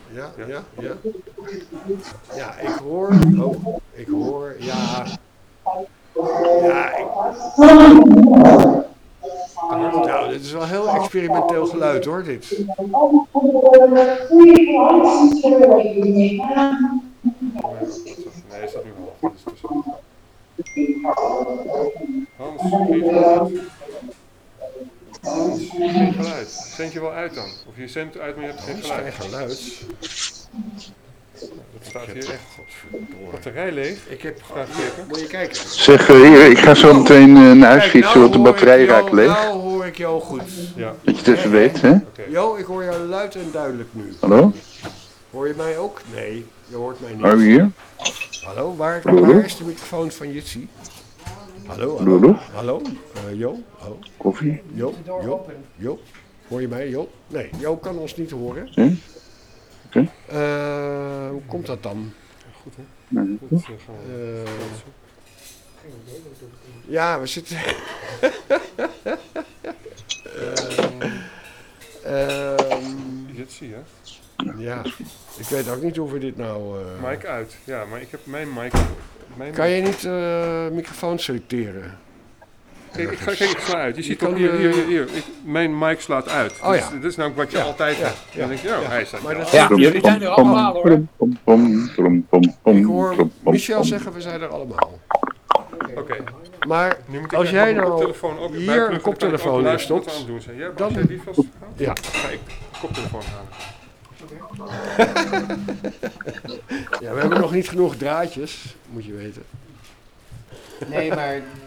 Ja, Ja. ja, ja. Ja, ik hoor, ja. Ja, Te hard? nou, dit is wel heel experimenteel geluid hoor, dit. Voor mij ook wat zachter. Nee, is dat nu half? Dat is te zacht. Hans, geen geluid. Hans, geen geluid. Zend je wel uit dan? Of je zendt uit, maar je hebt geen Hans, geen geluid. geluid. Nou, dat Ik staat heb hier toch, echt. godverdomme. Batterij leeg. Ik heb, Vraagteken. moet je kijken. Zeg, hier, ik ga zo meteen naar huis Kijk, fietsen, want de batterij raakt leeg. nou hoor ik jou goed. Ja, Dat je het even weet, hè? oké. Jo, ik hoor jou luid en duidelijk nu. Hallo? Hoor je mij ook? Nee, je hoort mij Are we niet. here? Hallo, waar is de microfoon van Jitsi? Hallo, hallo, Hallo? hallo, Jo, hallo, Koffie? Jo, hoor je mij, Jo? Nee, Jo kan ons niet horen. Zie? Oké. Hoe komt dat dan? Goed hè? Nee, Dat gaan we. Eh, ja, we zitten... Dit zie je. Ja, ik weet ook niet hoe we dit nou... Mic uit. Ja, maar ik heb mijn mic. Kan je niet microfoon selecteren? Kijk, ik sla uit. Je ziet kan toch hier. Mijn mic slaat uit. Oh ja. Dit is namelijk wat je Ja, altijd ja, hebt. ja, Dan denk je, oh, ja. hij staat Maar wel. dat- Ja, jullie zijn er allemaal hoor. Ik hoor Michel zeggen, we zijn er allemaal. Oké. Maar Nu moet ik als echt jij mijn nou koptelefoon ook hier bijpluggen, een koptelefoon dan kan ik ook instopt, luisteren wat we aan het doen zijn. Ja, dan- als jij die vast gaat, ja. ga ik de koptelefoon halen. Ja, we hebben nog niet genoeg draadjes, moet je weten. Nee, maar